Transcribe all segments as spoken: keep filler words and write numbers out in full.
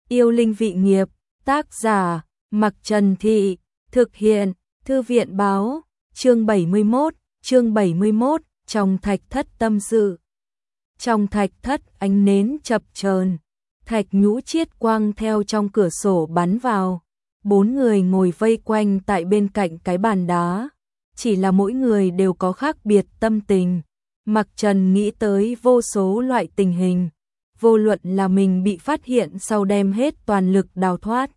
Yêu linh vị nghiệp, tác giả, Mặc Trần Thị, thực hiện, Thư viện báo, chương bảy mươi mốt, chương bảy mươi mốt, trong thạch thất tâm sự. Trong thạch thất ánh nến chập chờn, thạch nhũ chiết quang theo trong cửa sổ bắn vào. Bốn người ngồi vây quanh tại bên cạnh cái bàn đá, chỉ là mỗi người đều có khác biệt tâm tình. Mặc Trần nghĩ tới vô số loại tình hình, vô luận là mình bị phát hiện sau đem hết toàn lực đào thoát,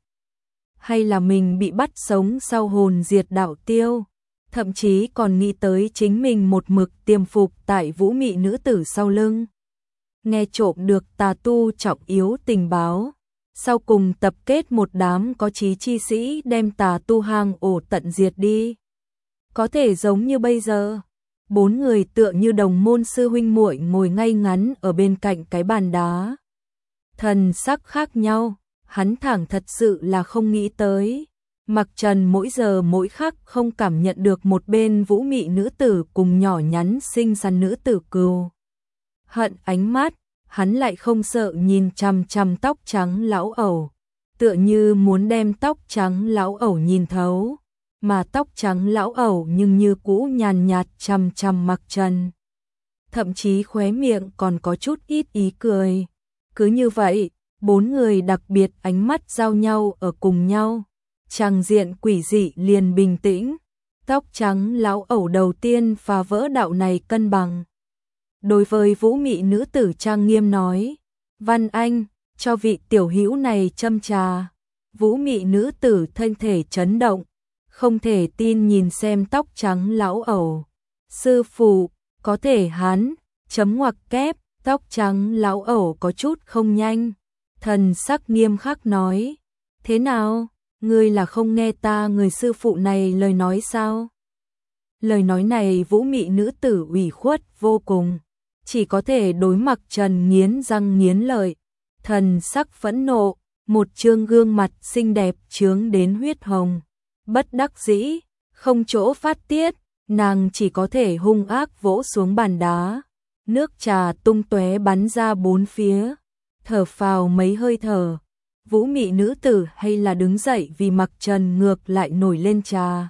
hay là mình bị bắt sống sau hồn diệt đạo tiêu, thậm chí còn nghĩ tới chính mình một mực tiềm phục tại vũ mị nữ tử sau lưng, nghe trộm được tà tu trọng yếu tình báo, sau cùng tập kết một đám có chí chi sĩ đem tà tu hang ổ tận diệt đi. Có thể giống như bây giờ, bốn người tựa như đồng môn sư huynh muội ngồi ngay ngắn ở bên cạnh cái bàn đá. Thần sắc khác nhau, hắn thẳng thật sự là không nghĩ tới. Mặc Trần mỗi giờ mỗi khắc không cảm nhận được một bên vũ mị nữ tử cùng nhỏ nhắn xinh xắn nữ tử cừu hận ánh mắt, hắn lại không sợ nhìn chằm chằm tóc trắng lão ẩu, tựa như muốn đem tóc trắng lão ẩu nhìn thấu, mà tóc trắng lão ẩu nhưng như cũ nhàn nhạt chằm chằm Mặc Trần. Thậm chí khóe miệng còn có chút ít ý cười. Cứ như vậy, bốn người đặc biệt ánh mắt giao nhau ở cùng nhau, tràng diện quỷ dị liền bình tĩnh. Tóc trắng lão ẩu đầu tiên phá vỡ đạo này cân bằng. Đối với vũ mị nữ tử trang nghiêm nói, Văn Anh, cho vị tiểu hữu này châm trà. Vũ mị nữ tử thân thể chấn động, không thể tin nhìn xem tóc trắng lão ẩu. Sư phụ, có thể hắn, chấm ngoặc kép, tóc trắng lão ẩu có chút không nhanh. Thần sắc nghiêm khắc nói, thế nào, ngươi là không nghe ta người sư phụ này lời nói sao? Lời nói này vũ mị nữ tử ủy khuất vô cùng, chỉ có thể đối Mặc Trần nghiến răng nghiến lợi, thần sắc phẫn nộ, một trương gương mặt xinh đẹp chướng đến huyết hồng. Bất đắc dĩ, không chỗ phát tiết, nàng chỉ có thể hung ác vỗ xuống bàn đá. Nước trà tung tóe bắn ra bốn phía, thở phào mấy hơi thở. Vũ mị nữ tử hay là đứng dậy vì Mặc Trần ngược lại nổi lên trà.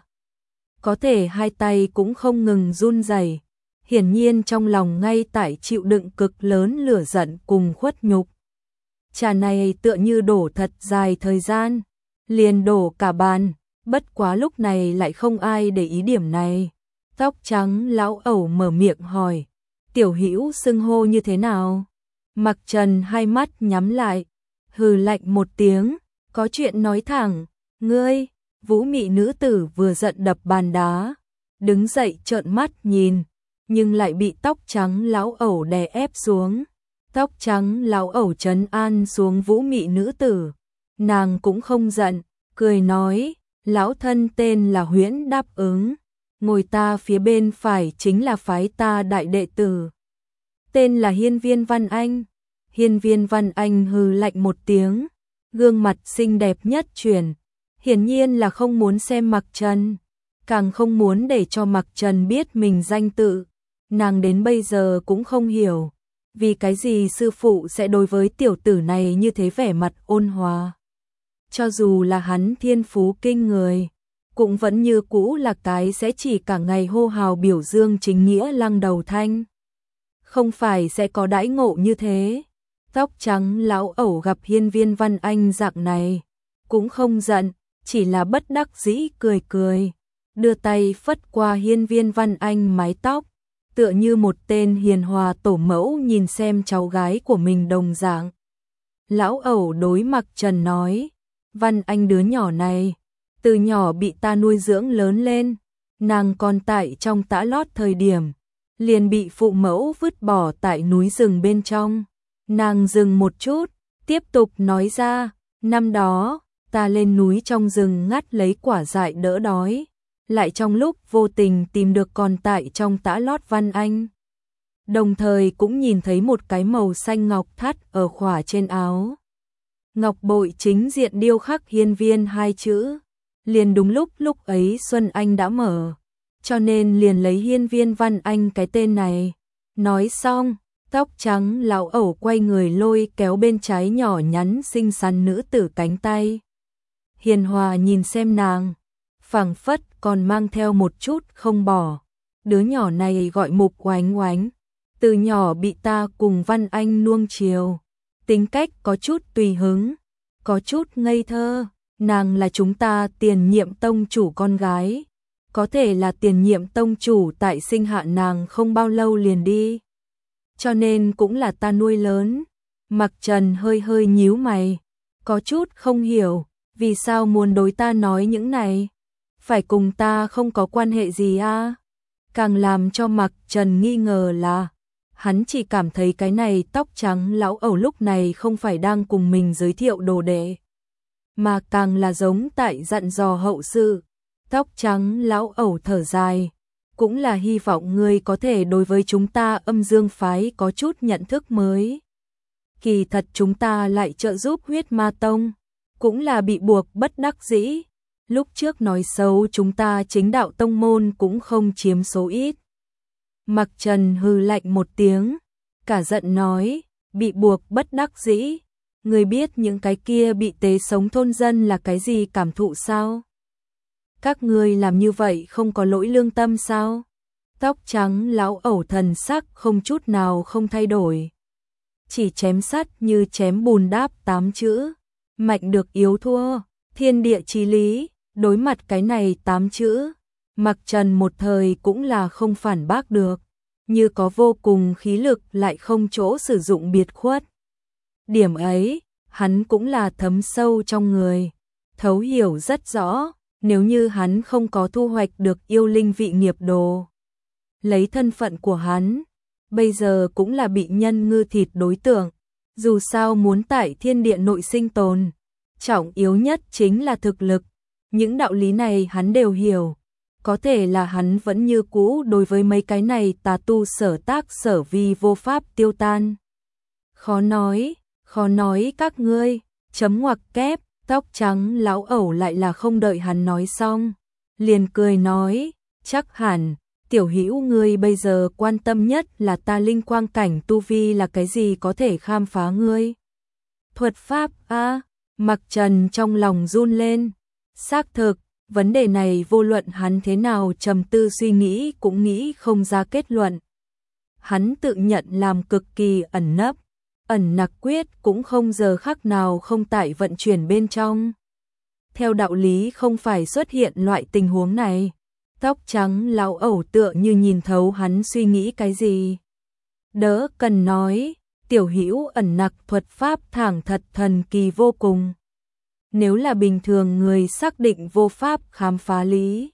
Có thể hai tay cũng không ngừng run rẩy, hiển nhiên trong lòng ngay tại chịu đựng cực lớn lửa giận cùng khuất nhục. Trà này tựa như đổ thật dài thời gian, liền đổ cả bàn, bất quá lúc này lại không ai để ý điểm này. Tóc trắng lão ẩu mở miệng hỏi, tiểu hữu xưng hô như thế nào? Mặc Trần hai mắt nhắm lại, hừ lạnh một tiếng, có chuyện nói thẳng, ngươi. Vũ mị nữ tử vừa giận đập bàn đá, đứng dậy trợn mắt nhìn, nhưng lại bị tóc trắng lão ẩu đè ép xuống. Tóc trắng lão ẩu trấn an xuống vũ mị nữ tử, nàng cũng không giận, cười nói, lão thân tên là Huyễn đáp ứng, ngồi ta phía bên phải chính là phái ta đại đệ tử, tên là Hiên Viên Văn Anh. Hiên Viên Văn Anh hừ lạnh một tiếng, gương mặt xinh đẹp nhất chuyển, hiển nhiên là không muốn xem Mặc Trần, càng không muốn để cho Mặc Trần biết mình danh tự. Nàng đến bây giờ cũng không hiểu, vì cái gì sư phụ sẽ đối với tiểu tử này như thế vẻ mặt ôn hòa. Cho dù là hắn thiên phú kinh người, cũng vẫn như cũ là cái sẽ chỉ cả ngày hô hào biểu dương chính nghĩa lăng đầu thanh. Không phải sẽ có đãi ngộ như thế. Tóc trắng lão ẩu gặp Hiên Viên Văn Anh dạng này, cũng không giận, chỉ là bất đắc dĩ cười cười, đưa tay phất qua Hiên Viên Văn Anh mái tóc, tựa như một tên hiền hòa tổ mẫu nhìn xem cháu gái của mình đồng dạng. Lão ẩu đối Mặc Trần nói, Văn Anh đứa nhỏ này, từ nhỏ bị ta nuôi dưỡng lớn lên, nàng còn tại trong tã lót thời điểm, liền bị phụ mẫu vứt bỏ tại núi rừng bên trong. Nàng dừng một chút, tiếp tục nói ra, năm đó, ta lên núi trong rừng ngắt lấy quả dại đỡ đói, lại trong lúc vô tình tìm được còn tại trong tã lót Văn Anh. Đồng thời cũng nhìn thấy một cái màu xanh ngọc thắt ở khỏa trên áo. Ngọc bội chính diện điêu khắc Hiên Viên hai chữ, liền đúng lúc lúc ấy Xuân Anh đã mở, cho nên liền lấy Hiên Viên Văn Anh cái tên này. Nói xong, Tóc trắng lão ẩu quay người lôi kéo bên trái nhỏ nhắn xinh xắn nữ tử cánh tay. Hiền hòa nhìn xem nàng, phảng phất còn mang theo một chút không bỏ. Đứa nhỏ này gọi Mục Oánh Oánh, từ nhỏ bị ta cùng Văn Anh nuông chiều, tính cách có chút tùy hứng, có chút ngây thơ. Nàng là chúng ta tiền nhiệm tông chủ con gái, có thể là tiền nhiệm tông chủ tại sinh hạ nàng không bao lâu liền đi, cho nên cũng là ta nuôi lớn. Mặc Trần hơi hơi nhíu mày, có chút không hiểu, vì sao muốn đối ta nói những này, phải cùng ta không có quan hệ gì à? Càng làm cho Mặc Trần nghi ngờ là, hắn chỉ cảm thấy cái này tóc trắng lão ẩu lúc này không phải đang cùng mình giới thiệu đồ đệ, mà càng là giống tại dặn dò hậu sự. Tóc trắng lão ẩu thở dài, cũng là hy vọng ngươi có thể đối với chúng ta âm dương phái có chút nhận thức mới. Kỳ thật chúng ta lại trợ giúp huyết ma tông, cũng là bị buộc bất đắc dĩ. Lúc trước nói xấu chúng ta chính đạo tông môn cũng không chiếm số ít. Mặc Trần hừ lạnh một tiếng, cả giận nói, bị buộc bất đắc dĩ. Người biết những cái kia bị tế sống thôn dân là cái gì cảm thụ sao? Các ngươi làm như vậy không có lỗi lương tâm sao? Tóc trắng lão ẩu thần sắc không chút nào không thay đổi, chỉ chém sắt như chém bùn đáp tám chữ, mạnh được yếu thua, thiên địa chí lý. Đối mặt cái này tám chữ, Mặc Trần một thời cũng là không phản bác được, như có vô cùng khí lực lại không chỗ sử dụng biệt khuất. Điểm ấy, hắn cũng là thấm sâu trong người, thấu hiểu rất rõ. Nếu như hắn không có thu hoạch được yêu linh vị nghiệp đồ, lấy thân phận của hắn, bây giờ cũng là bị nhân ngư thịt đối tượng. Dù sao muốn tại thiên địa nội sinh tồn, trọng yếu nhất chính là thực lực. Những đạo lý này hắn đều hiểu, có thể là hắn vẫn như cũ đối với mấy cái này tà tu sở tác sở vi vô pháp tiêu tan. Khó nói, khó nói các ngươi, chấm ngoặc kép. Tóc trắng lão ẩu lại là không đợi hắn nói xong, liền cười nói, chắc hẳn, tiểu hữu ngươi bây giờ quan tâm nhất là ta linh quang cảnh tu vi là cái gì có thể khám phá ngươi. Thuật pháp a? Mặc Trần trong lòng run lên, xác thực, vấn đề này vô luận hắn thế nào trầm tư suy nghĩ cũng nghĩ không ra kết luận. Hắn tự nhận làm cực kỳ ẩn nấp. Ẩn nặc quyết cũng không giờ khắc nào không tại vận chuyển bên trong. Theo đạo lý không phải xuất hiện loại tình huống này. Tóc trắng lão ẩu tựa như nhìn thấu hắn suy nghĩ cái gì. Đỡ cần nói, tiểu hữu ẩn nặc thuật pháp thẳng thật thần kỳ vô cùng. Nếu là bình thường người xác định vô pháp khám phá lý,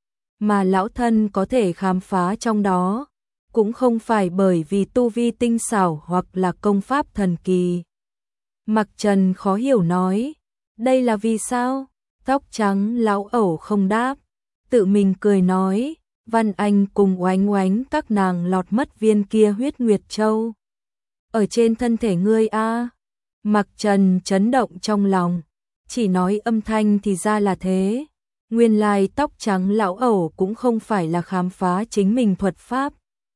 mà lão thân có thể khám phá trong đó, cũng không phải bởi vì tu vi tinh xảo hoặc là công pháp thần kỳ. Mặc Trần khó hiểu nói, đây là vì sao? Tóc trắng lão ẩu không đáp, tự mình cười nói, Văn Anh cùng Oánh Oánh các nàng lọt mất viên kia huyết nguyệt châu. Ở trên thân thể ngươi a. Mặc Trần chấn động trong lòng, chỉ nói âm thanh thì ra là thế. Nguyên lai tóc trắng lão ẩu cũng không phải là khám phá chính mình thuật pháp,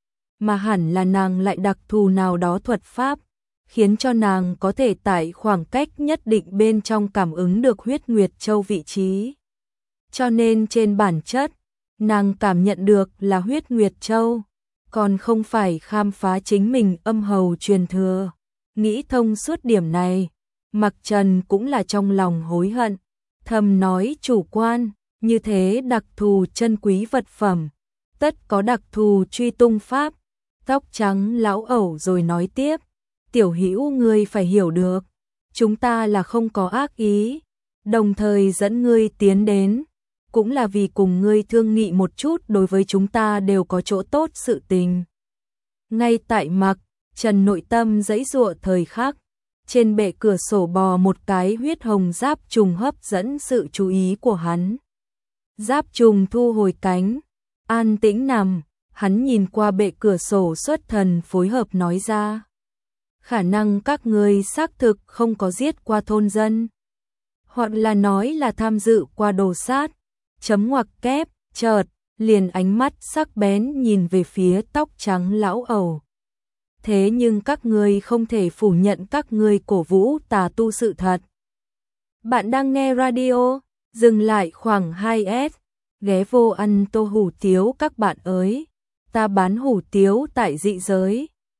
mà hẳn là nàng lại đặc thù nào đó thuật pháp, khiến cho nàng có thể tại khoảng cách nhất định bên trong cảm ứng được huyết nguyệt châu vị trí. Cho nên trên bản chất, nàng cảm nhận được là huyết nguyệt châu, còn không phải khám phá chính mình âm hầu truyền thừa. Nghĩ thông suốt điểm này, Mặc Trần cũng là trong lòng hối hận, thầm nói chủ quan, như thế đặc thù chân quý vật phẩm, tất có đặc thù truy tung pháp. Tóc trắng lão ẩu rồi nói tiếp, tiểu hữu ngươi phải hiểu được, chúng ta là không có ác ý, đồng thời dẫn ngươi tiến đến, cũng là vì cùng ngươi thương nghị một chút đối với chúng ta đều có chỗ tốt sự tình. Ngay tại Mặc Trần nội tâm giãy giụa thời khắc, trên bệ cửa sổ bò một cái huyết hồng giáp trùng hấp dẫn sự chú ý của hắn. Giáp trùng thu hồi cánh, an tĩnh nằm. Hắn nhìn qua bệ cửa sổ xuất thần phối hợp nói ra, khả năng các ngươi xác thực không có giết qua thôn dân, hoặc là nói là tham dự qua đồ sát. Chấm ngoặc kép, chợt, liền ánh mắt sắc bén nhìn về phía tóc trắng lão ẩu. thế nhưng các ngươi không thể phủ nhận các ngươi cổ vũ tà tu sự thật. Bạn đang nghe radio, dừng lại khoảng hai s, ghé vô ăn tô hủ tiếu các bạn ơi. Ta bán hủ tiếu tại dị giới.